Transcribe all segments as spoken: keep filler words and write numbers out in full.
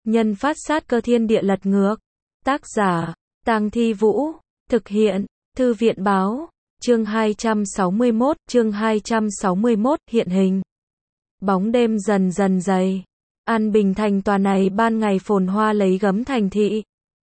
nhân phát sát cơ thiên địa lật ngược. Tác giả, Tang Thi Vũ. Thực hiện, Thư viện báo. Chương hai trăm sáu mươi mốt, chương hai trăm sáu mươi mốt, hiện hình. Bóng đêm dần dần dày. An Bình thành tòa này ban ngày phồn hoa lấy gấm thành thị.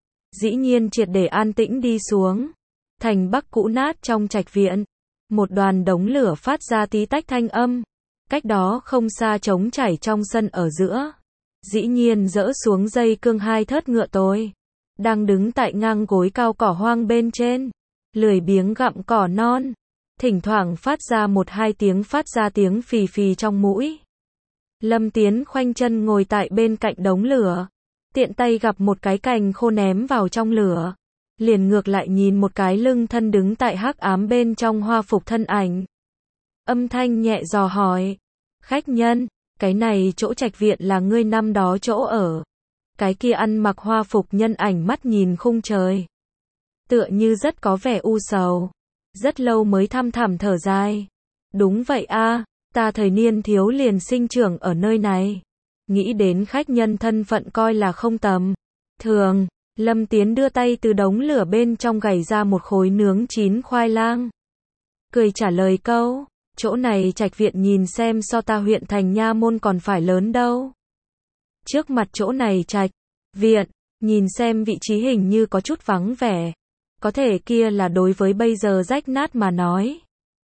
Dĩ nhiên triệt để an tĩnh đi xuống. Thành Bắc cũ nát trong trạch viện. Một đoàn đống lửa phát ra tí tách thanh âm. Cách đó không xa trống trải trong sân ở giữa. Dĩ nhiên dỡ xuống dây cương hai thớt ngựa tối. Đang đứng tại ngang gối cao cỏ hoang bên trên. Lười biếng gặm cỏ non. Thỉnh thoảng phát ra một hai tiếng phát ra tiếng phì phì trong mũi. Lâm Tiến khoanh chân ngồi tại bên cạnh đống lửa. Tiện tay gặp một cái cành khô ném vào trong lửa. Liền ngược lại nhìn một cái lưng thân đứng tại hắc ám bên trong hoa phục thân ảnh. Âm thanh nhẹ dò hỏi. Khách nhân, cái này chỗ trạch viện là ngươi năm đó chỗ ở. Cái kia ăn mặc hoa phục nhân ảnh mắt nhìn khung trời. Tựa như rất có vẻ u sầu. Rất lâu mới thăm thẳm thở dài. Đúng vậy a, ta thời niên thiếu liền sinh trưởng ở nơi này. Nghĩ đến khách nhân thân phận coi là không tầm thường. Lâm Tiến đưa tay từ đống lửa bên trong gảy ra một khối nướng chín khoai lang. Cười trả lời câu, chỗ này trạch viện nhìn xem so ta huyện thành nha môn còn phải lớn đâu. Trước mặt chỗ này trạch viện, nhìn xem vị trí hình như có chút vắng vẻ. Có thể kia là đối với bây giờ rách nát mà nói.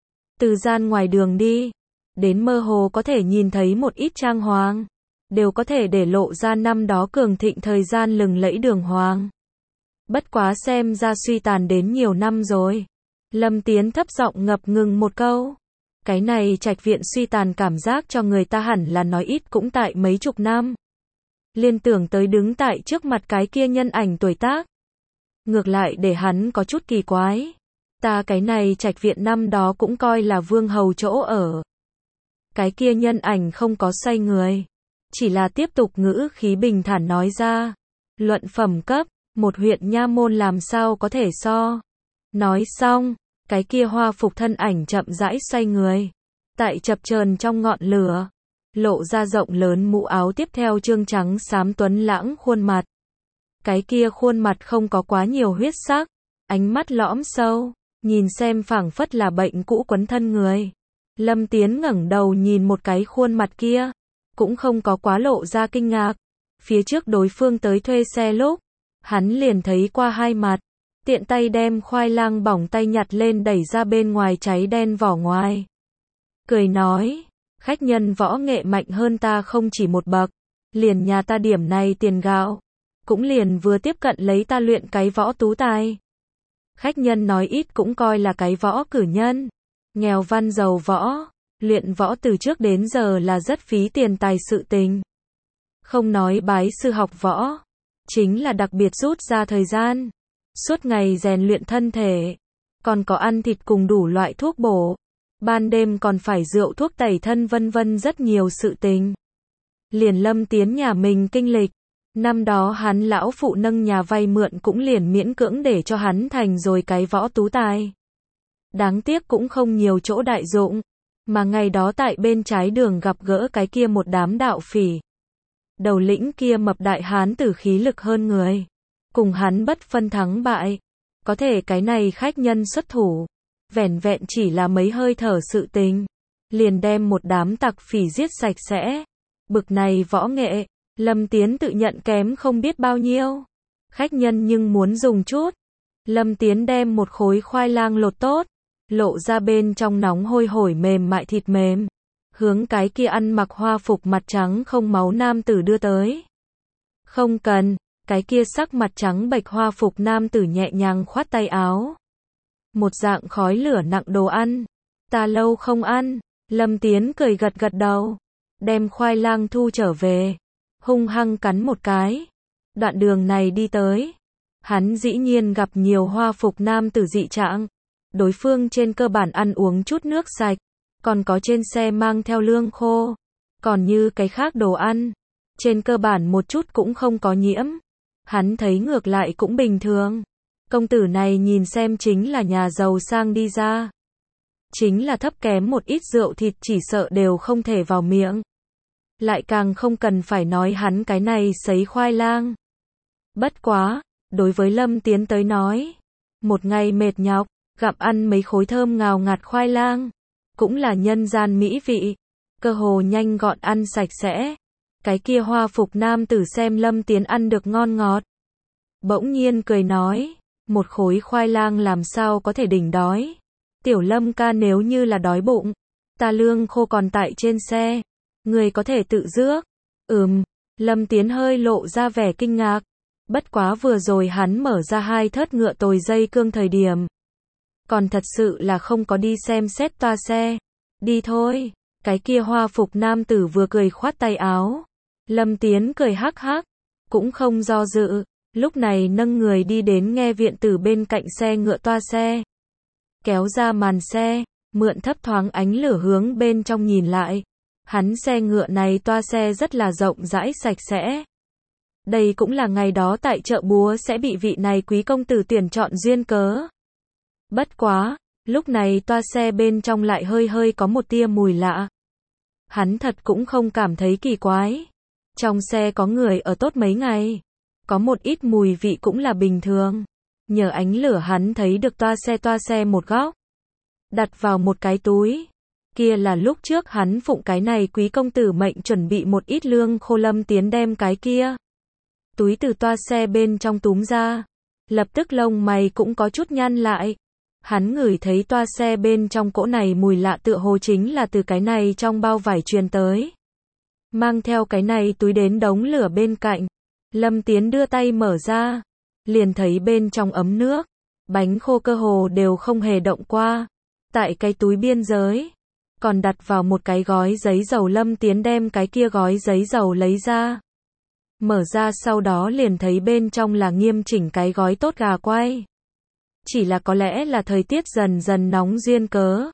Từ gian ngoài đường đi, đến mơ hồ có thể nhìn thấy một ít trang hoàng. Đều có thể để lộ ra năm đó cường thịnh thời gian lừng lẫy đường hoàng. Bất quá xem ra suy tàn đến nhiều năm rồi. Lâm Tiến thấp giọng ngập ngừng một câu. Cái này trạch viện suy tàn cảm giác cho người ta hẳn là nói ít cũng tại mấy chục năm. Liên tưởng tới đứng tại trước mặt cái kia nhân ảnh tuổi tác. Ngược lại để hắn có chút kỳ quái. Ta cái này trạch viện năm đó cũng coi là vương hầu chỗ ở. Cái kia nhân ảnh không có xoay người. Chỉ là tiếp tục ngữ khí bình thản nói ra. Luận phẩm cấp, một huyện nha môn làm sao có thể so. Nói xong, cái kia hoa phục thân ảnh chậm rãi xoay người. Tại chập chờn trong ngọn lửa. Lộ ra rộng lớn mũ áo tiếp theo trương trắng xám tuấn lãng khuôn mặt. Cái kia khuôn mặt không có quá nhiều huyết sắc. Ánh mắt lõm sâu. Nhìn xem phảng phất là bệnh cũ quấn thân người. Lâm Tiến ngẩng đầu nhìn một cái khuôn mặt kia. Cũng không có quá lộ ra kinh ngạc. Phía trước đối phương tới thuê xe lúc. Hắn liền thấy qua hai mặt. Tiện tay đem khoai lang bỏng tay nhặt lên đẩy ra bên ngoài cháy đen vỏ ngoài. Cười nói. Khách nhân võ nghệ mạnh hơn ta không chỉ một bậc. Liền nhà ta điểm này tiền gạo. Cũng liền vừa tiếp cận lấy ta luyện cái võ tú tài. Khách nhân nói ít cũng coi là cái võ cử nhân. Nghèo văn giàu võ. Luyện võ từ trước đến giờ là rất phí tiền tài sự tình. Không nói bái sư học võ. Chính là đặc biệt rút ra thời gian. Suốt ngày rèn luyện thân thể. Còn có ăn thịt cùng đủ loại thuốc bổ. Ban đêm còn phải rượu thuốc tẩy thân vân vân rất nhiều sự tình. Liền Lâm Tiến nhà mình kinh lịch. Năm đó hắn lão phụ nâng nhà vay mượn cũng liền miễn cưỡng để cho hắn thành rồi cái võ tú tài. Đáng tiếc cũng không nhiều chỗ đại dụng. Mà ngày đó tại bên trái đường gặp gỡ cái kia một đám đạo phỉ. Đầu lĩnh kia mập đại hán tử khí lực hơn người. Cùng hắn bất phân thắng bại. Có thể cái này khách nhân xuất thủ. Vẻn vẹn chỉ là mấy hơi thở sự tình. Liền đem một đám tặc phỉ giết sạch sẽ. Bực này võ nghệ. Lâm Tiến tự nhận kém không biết bao nhiêu. Khách nhân nhưng muốn dùng chút. Lâm Tiến đem một khối khoai lang lột tốt. Lộ ra bên trong nóng hôi hổi mềm mại thịt mềm. Hướng cái kia ăn mặc hoa phục mặt trắng không máu nam tử đưa tới. Không cần, cái kia sắc mặt trắng bệch hoa phục nam tử nhẹ nhàng khoát tay áo. Một dạng khói lửa nặng đồ ăn. Ta lâu không ăn. Lâm Tiến cười gật gật đầu. Đem khoai lang thu trở về. Hung hăng cắn một cái. Đoạn đường này đi tới. Hắn dĩ nhiên gặp nhiều hoa phục nam tử dị trạng. Đối phương trên cơ bản ăn uống chút nước sạch. Còn có trên xe mang theo lương khô. Còn như cái khác đồ ăn. Trên cơ bản một chút cũng không có nhiễm. Hắn thấy ngược lại cũng bình thường. Công tử này nhìn xem chính là nhà giàu sang đi ra. Chính là thấp kém một ít rượu thịt chỉ sợ đều không thể vào miệng. lại càng không cần phải nói hắn cái này sấy khoai lang. Bất quá, đối với Lâm Tiến tới nói, một ngày mệt nhọc, gặm ăn mấy khối thơm ngào ngạt khoai lang, cũng là nhân gian mỹ vị, cơ hồ nhanh gọn ăn sạch sẽ. Cái kia hoa phục nam tử xem Lâm Tiến ăn được ngon ngọt, bỗng nhiên cười nói, một khối khoai lang làm sao có thể đỉnh đói. Tiểu Lâm ca nếu như là đói bụng, ta lương khô còn tại trên xe, người có thể tự rước. Ừm, Lâm Tiến hơi lộ ra vẻ kinh ngạc, bất quá vừa rồi hắn mở ra hai thớt ngựa tồi dây cương thời điểm, còn thật sự là không có đi xem xét toa xe. Đi thôi, cái kia hoa phục nam tử vừa cười khoát tay áo. Lâm Tiến cười hắc hắc, cũng không do dự, lúc này nâng người đi đến nghe viện tử bên cạnh xe ngựa toa xe. Kéo ra màn xe, mượn thấp thoáng ánh lửa hướng bên trong nhìn lại. Hắn xe ngựa này toa xe rất là rộng rãi sạch sẽ. Đây cũng là ngày đó tại chợ búa sẽ bị vị này quý công tử tuyển chọn duyên cớ. Bất quá, lúc này toa xe bên trong lại hơi hơi có một tia mùi lạ. Hắn thật cũng không cảm thấy kỳ quái. Trong xe có người ở tốt mấy ngày, có một ít mùi vị cũng là bình thường. Nhờ ánh lửa hắn thấy được toa xe toa xe một góc, đặt vào một cái túi. Kia là lúc trước hắn phụng cái này quý công tử mệnh chuẩn bị một ít lương khô. Lâm Tiến đem cái kia túi từ toa xe bên trong túm ra, lập tức lông mày cũng có chút nhăn lại. Hắn ngửi thấy toa xe bên trong cỗ này mùi lạ tựa hồ chính là từ cái này trong bao vải truyền tới. Mang theo cái này túi đến đống lửa bên cạnh, Lâm Tiến đưa tay mở ra, liền thấy bên trong ấm nước, bánh khô cơ hồ đều không hề động qua. Tại cái túi biên giới, còn đặt vào một cái gói giấy dầu. Lâm Tiến đem cái kia gói giấy dầu lấy ra. Mở ra sau đó liền thấy bên trong là nghiêm chỉnh cái gói tốt gà quay. Chỉ là có lẽ là thời tiết dần dần nóng duyên cớ,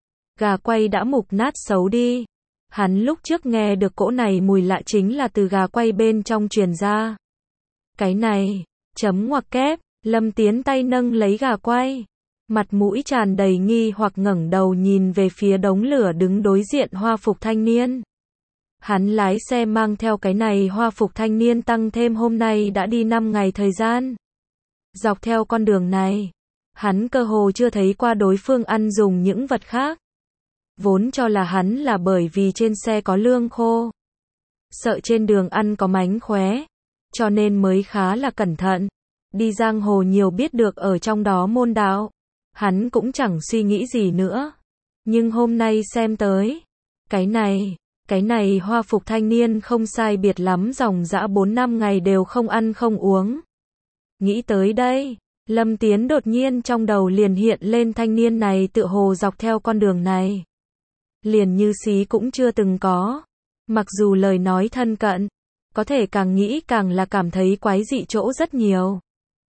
gà quay đã mục nát xấu đi. Hắn lúc trước nghe được cỗ này mùi lạ chính là từ gà quay bên trong truyền ra. Cái này, chấm ngoặc kép, Lâm Tiến tay nâng lấy gà quay, mặt mũi tràn đầy nghi hoặc ngẩng đầu nhìn về phía đống lửa đứng đối diện hoa phục thanh niên. Hắn lái xe mang theo cái này hoa phục thanh niên tăng thêm hôm nay đã đi năm ngày thời gian. Dọc theo con đường này, hắn cơ hồ chưa thấy qua đối phương ăn dùng những vật khác. Vốn cho là hắn là bởi vì trên xe có lương khô, sợ trên đường ăn có mánh khóe, cho nên mới khá là cẩn thận. Đi giang hồ nhiều biết được ở trong đó môn đạo, hắn cũng chẳng suy nghĩ gì nữa. Nhưng hôm nay xem tới, cái này, cái này hoa phục thanh niên không sai biệt lắm dòng dã bốn năm ngày đều không ăn không uống. Nghĩ tới đây, Lâm Tiến đột nhiên trong đầu liền hiện lên thanh niên này tựa hồ dọc theo con đường này, liền như xí cũng chưa từng có. Mặc dù lời nói thân cận, có thể càng nghĩ càng là cảm thấy quái dị chỗ rất nhiều.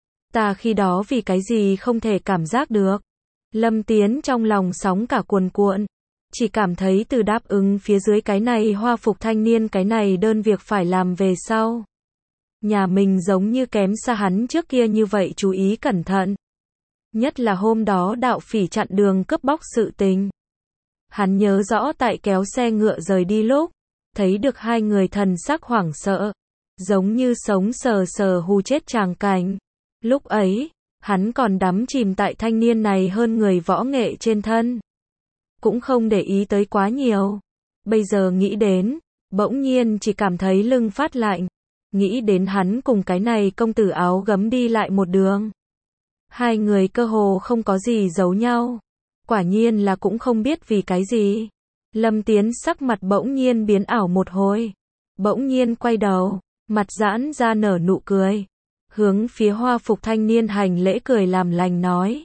Ta khi đó vì cái gì không thể cảm giác được. Lâm Tiến trong lòng sóng cả cuồn cuộn, chỉ cảm thấy từ đáp ứng phía dưới cái này hoa phục thanh niên cái này đơn việc phải làm về sau, nhà mình giống như kém xa hắn trước kia như vậy chú ý cẩn thận. Nhất là hôm đó đạo phỉ chặn đường cướp bóc sự tình. Hắn nhớ rõ tại kéo xe ngựa rời đi lúc, thấy được hai người thần sắc hoảng sợ, giống như sống sờ sờ hù chết tràng cảnh. Lúc ấy, hắn còn đắm chìm tại thanh niên này hơn người võ nghệ trên thân, cũng không để ý tới quá nhiều. Bây giờ nghĩ đến, bỗng nhiên chỉ cảm thấy lưng phát lạnh, nghĩ đến hắn cùng cái này công tử áo gấm đi lại một đường. Hai người cơ hồ không có gì giấu nhau, quả nhiên là cũng không biết vì cái gì. Lâm Tiến sắc mặt bỗng nhiên biến ảo một hồi, bỗng nhiên quay đầu, mặt giãn ra nở nụ cười, hướng phía hoa phục thanh niên hành lễ cười làm lành nói.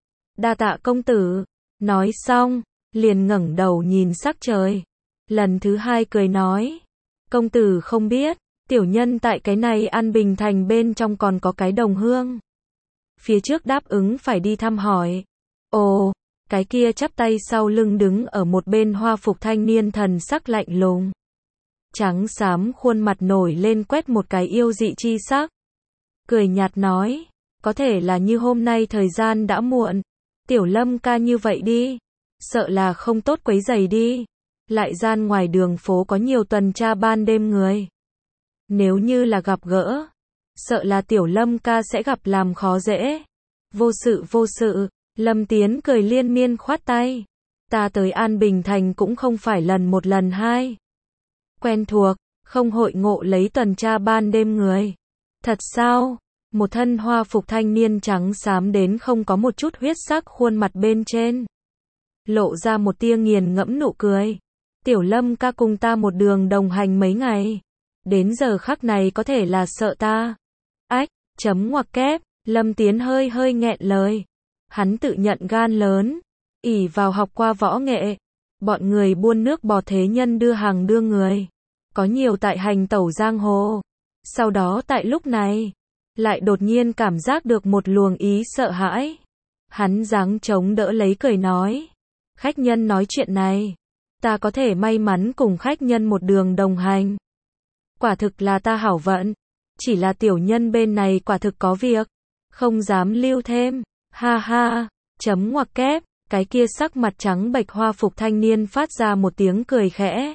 Đa tạ công tử. Nói xong, liền ngẩng đầu nhìn sắc trời, lần thứ hai cười nói. Công tử không biết, tiểu nhân tại cái này An Bình Thành bên trong còn có cái đồng hương. Phía trước đáp ứng phải đi thăm hỏi. Ồ, cái kia chắp tay sau lưng đứng ở một bên hoa phục thanh niên thần sắc lạnh lùng. Trắng xám khuôn mặt nổi lên quét một cái yêu dị chi sắc. Cười nhạt nói, có thể là như hôm nay thời gian đã muộn, tiểu Lâm ca như vậy đi, sợ là không tốt quấy rầy đi. lại gian ngoài đường phố có nhiều tuần tra ban đêm người. Nếu như là gặp gỡ, sợ là Tiểu Lâm ca sẽ gặp làm khó dễ. Vô sự vô sự, Lâm Tiến cười liên miên khoát tay. Ta tới An Bình Thành cũng không phải lần một lần hai. Quen thuộc, không hội ngộ lấy tuần tra ban đêm người. Thật sao? Một thân hoa phục thanh niên trắng xám đến không có một chút huyết sắc khuôn mặt bên trên. Lộ ra một tia nghiền ngẫm nụ cười. Tiểu Lâm ca cùng ta một đường đồng hành mấy ngày. Đến giờ khắc này có thể là sợ ta. Ách, chấm ngoặc kép, Lâm Tiến hơi hơi nghẹn lời. Hắn tự nhận gan lớn, ỷ vào học qua võ nghệ. Bọn người buôn nước bọt thế nhân đưa hàng đưa người. Có nhiều tại hành tẩu giang hồ. Sau đó tại lúc này, lại đột nhiên cảm giác được một luồng ý sợ hãi. Hắn giáng chống đỡ lấy cười nói. Khách nhân nói chuyện này. Ta có thể may mắn cùng khách nhân một đường đồng hành. Quả thực là ta hảo vận. Chỉ là tiểu nhân bên này quả thực có việc. Không dám lưu thêm. Ha ha. Chấm ngoặc kép. Cái kia sắc mặt trắng bệch hoa phục thanh niên phát ra một tiếng cười khẽ.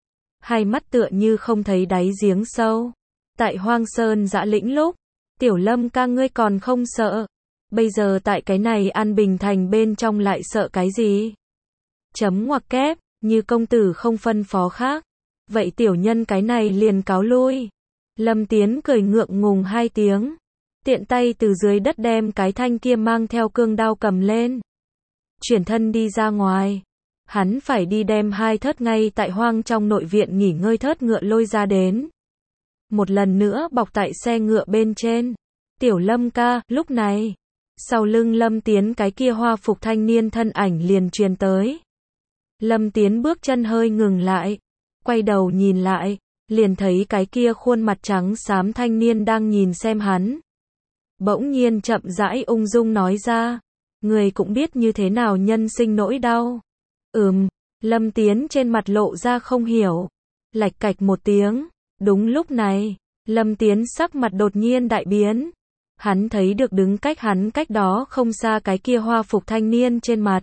Hai mắt tựa như không thấy đáy giếng sâu. Tại Hoang Sơn Dã Lĩnh lúc, Tiểu Lâm ca ngươi còn không sợ. Bây giờ tại cái này An Bình Thành bên trong lại sợ cái gì? Chấm ngoặc kép, như công tử không phân phó khác. Vậy tiểu nhân cái này liền cáo lui. Lâm Tiến cười ngượng ngùng hai tiếng. Tiện tay từ dưới đất đem cái thanh kia mang theo cương đao cầm lên. Chuyển thân đi ra ngoài. Hắn phải đi đem hai thớt ngay tại hoang trong nội viện nghỉ ngơi thớt ngựa lôi ra đến. Một lần nữa bọc tại xe ngựa bên trên. Tiểu Lâm ca, lúc này, sau lưng Lâm Tiến cái kia hoa phục thanh niên thân ảnh liền truyền tới. Lâm Tiến bước chân hơi ngừng lại, quay đầu nhìn lại, liền thấy cái kia khuôn mặt trắng xám thanh niên đang nhìn xem hắn. Bỗng nhiên chậm rãi ung dung nói ra, người cũng biết như thế nào nhân sinh nỗi đau. Ừm, Lâm Tiến trên mặt lộ ra không hiểu, lạch cạch một tiếng. Đúng lúc này, Lâm Tiến sắc mặt đột nhiên đại biến. Hắn thấy được đứng cách hắn cách đó không xa cái kia hoa phục thanh niên trên mặt.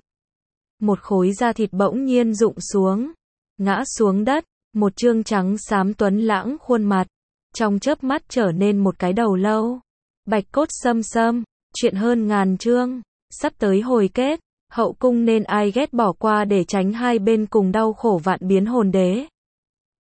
Một khối da thịt bỗng nhiên rụng xuống, ngã xuống đất, một trương trắng xám tuấn lãng khuôn mặt, trong chớp mắt trở nên một cái đầu lâu. Bạch cốt xâm xâm, chuyện hơn ngàn chương, sắp tới hồi kết, hậu cung nên ai ghét bỏ qua để tránh hai bên cùng đau khổ vạn biến hồn đế.